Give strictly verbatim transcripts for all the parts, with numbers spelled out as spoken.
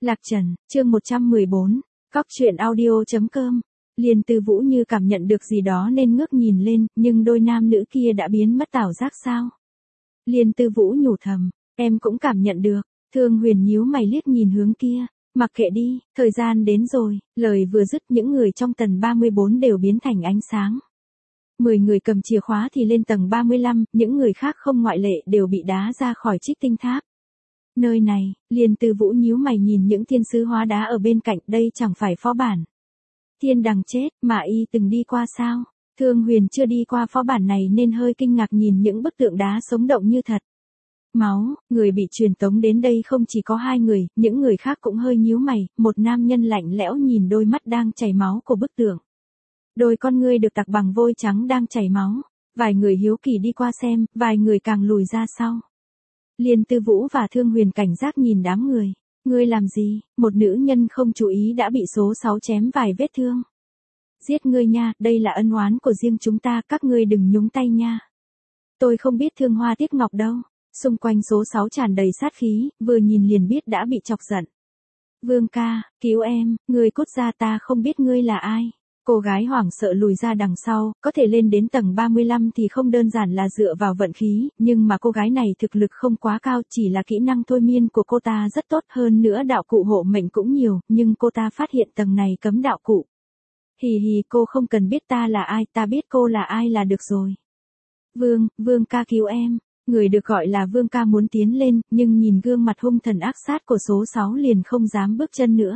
Lạc Trần, chương một trăm mười bốn, Cóc truyện audio chấm com. Liên Tư Vũ như cảm nhận được gì đó nên ngước nhìn lên, nhưng đôi nam nữ kia đã biến mất tảo giác sao? Liên Tư Vũ nhủ thầm, em cũng cảm nhận được. Thương Huyền nhíu mày liếc nhìn hướng kia, mặc kệ đi, thời gian đến rồi. Lời vừa dứt, những người trong tầng ba mươi bốn đều biến thành ánh sáng. Mười người cầm chìa khóa thì lên tầng ba mươi lăm, những người khác không ngoại lệ đều bị đá ra khỏi Trích Tinh Tháp. Nơi này, Liên Tư Vũ nhíu mày nhìn những thiên sứ hóa đá ở bên cạnh, đây chẳng phải phó bản. Thiên đằng chết, mà y từng đi qua sao? Thương Huyền chưa đi qua phó bản này nên hơi kinh ngạc nhìn những bức tượng đá sống động như thật. Máu, người bị truyền tống đến đây không chỉ có hai người, những người khác cũng hơi nhíu mày, một nam nhân lạnh lẽo nhìn đôi mắt đang chảy máu của bức tượng. Đôi con ngươi được tạc bằng vôi trắng đang chảy máu, vài người hiếu kỳ đi qua xem, vài người càng lùi ra sau. Liên Tư Vũ và Thương Huyền cảnh giác nhìn đám người. Ngươi làm gì? Một nữ nhân không chú ý đã bị số sáu chém vài vết thương. Giết ngươi nha, đây là ân oán của riêng chúng ta, các ngươi đừng nhúng tay nha. Tôi không biết Thương Hoa Tiếc Ngọc đâu. Xung quanh số sáu tràn đầy sát khí, vừa nhìn liền biết đã bị chọc giận. Vương ca, cứu em, ngươi cút ra, ta không biết ngươi là ai. Cô gái hoảng sợ lùi ra đằng sau, có thể lên đến tầng ba mươi lăm thì không đơn giản là dựa vào vận khí, nhưng mà cô gái này thực lực không quá cao, chỉ là kỹ năng thôi miên của cô ta rất tốt, hơn nữa đạo cụ hộ mệnh cũng nhiều, nhưng cô ta phát hiện tầng này cấm đạo cụ. Hì hì, cô không cần biết ta là ai, ta biết cô là ai là được rồi. Vương, Vương ca cứu em. Người được gọi là Vương ca muốn tiến lên, nhưng nhìn gương mặt hung thần ác sát của số sáu liền không dám bước chân nữa.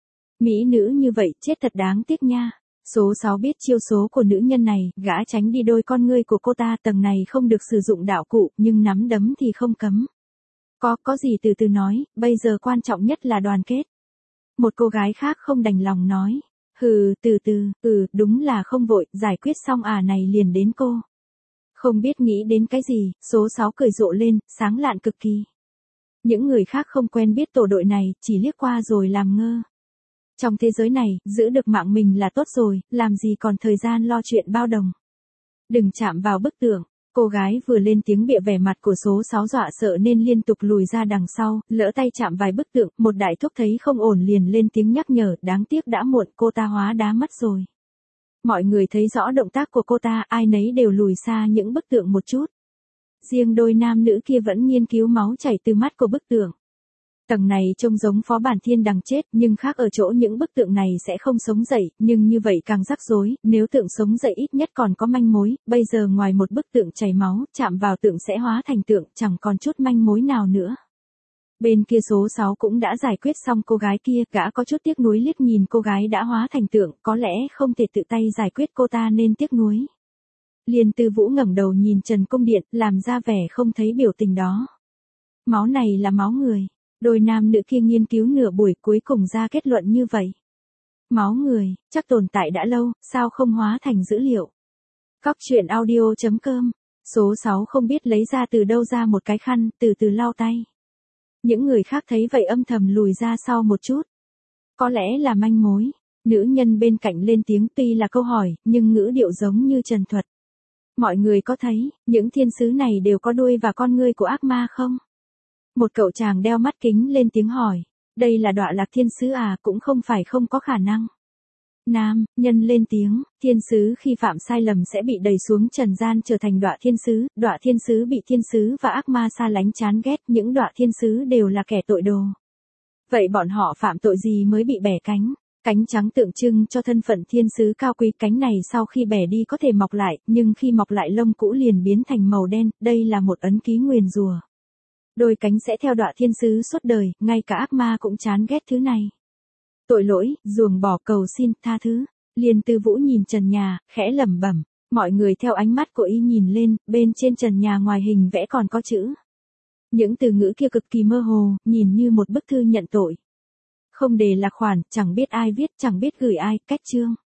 Mỹ nữ như vậy, chết thật đáng tiếc nha. Số sáu biết chiêu số của nữ nhân này, gã tránh đi đôi con ngươi của cô ta, tầng này không được sử dụng đạo cụ, nhưng nắm đấm thì không cấm. Có, có gì từ từ nói, bây giờ quan trọng nhất là đoàn kết. Một cô gái khác không đành lòng nói. Hừ, từ từ, ừ, đúng là không vội, giải quyết xong à này liền đến cô. Không biết nghĩ đến cái gì, số sáu cười rộ lên, sáng lạn cực kỳ. Những người khác không quen biết tổ đội này, chỉ liếc qua rồi làm ngơ. Trong thế giới này, giữ được mạng mình là tốt rồi, làm gì còn thời gian lo chuyện bao đồng. Đừng chạm vào bức tượng. Cô gái vừa lên tiếng bịa vẻ mặt của số sáu dọa sợ nên liên tục lùi ra đằng sau, lỡ tay chạm vài bức tượng, một đại thúc thấy không ổn liền lên tiếng nhắc nhở, đáng tiếc đã muộn, cô ta hóa đá mất rồi. Mọi người thấy rõ động tác của cô ta, ai nấy đều lùi xa những bức tượng một chút. Riêng đôi nam nữ kia vẫn nghiên cứu máu chảy từ mắt của bức tượng. Tầng này trông giống phó bản thiên đằng chết, nhưng khác ở chỗ những bức tượng này sẽ không sống dậy, nhưng như vậy càng rắc rối, nếu tượng sống dậy ít nhất còn có manh mối, bây giờ ngoài một bức tượng chảy máu, chạm vào tượng sẽ hóa thành tượng, chẳng còn chút manh mối nào nữa. Bên kia số sáu cũng đã giải quyết xong cô gái kia, gã có chút tiếc nuối liếc nhìn cô gái đã hóa thành tượng, có lẽ không thể tự tay giải quyết cô ta nên tiếc nuối. Liên Tư Vũ ngẩng đầu nhìn Trần Cung Điện, làm ra vẻ không thấy biểu tình đó. Máu này là máu người. Đôi nam nữ kia nghiên cứu nửa buổi cuối cùng ra kết luận như vậy. Máu người, chắc tồn tại đã lâu, sao không hóa thành dữ liệu. Cóc truyện audio chấm com. Số sáu không biết lấy ra từ đâu ra một cái khăn, từ từ lau tay. Những người khác thấy vậy âm thầm lùi ra sau một chút. Có lẽ là manh mối. Nữ nhân bên cạnh lên tiếng, tuy là câu hỏi, nhưng ngữ điệu giống như trần thuật. Mọi người có thấy, những thiên sứ này đều có đuôi và con ngươi của ác ma không? Một cậu chàng đeo mắt kính lên tiếng hỏi. Đây là Đọa Lạc thiên sứ à, cũng không phải không có khả năng. Nam, nhân lên tiếng, thiên sứ khi phạm sai lầm sẽ bị đẩy xuống trần gian trở thành Đọa thiên sứ, Đọa thiên sứ bị thiên sứ và ác ma xa lánh chán ghét, những Đọa thiên sứ đều là kẻ tội đồ. Vậy bọn họ phạm tội gì mới bị bẻ cánh? Cánh trắng tượng trưng cho thân phận thiên sứ cao quý, cánh này sau khi bẻ đi có thể mọc lại, nhưng khi mọc lại lông cũ liền biến thành màu đen, đây là một ấn ký nguyền rủa. Đôi cánh sẽ theo Đọa thiên sứ suốt đời, ngay cả ác ma cũng chán ghét thứ này. Tội lỗi, ruồng bỏ cầu xin tha thứ. Liên Tư Vũ nhìn trần nhà, khẽ lẩm bẩm. Mọi người theo ánh mắt của y nhìn lên, bên trên trần nhà ngoài hình vẽ còn có chữ. Những từ ngữ kia cực kỳ mơ hồ, nhìn như một bức thư nhận tội. Không đề là khoản, chẳng biết ai viết, chẳng biết gửi ai, cách chương.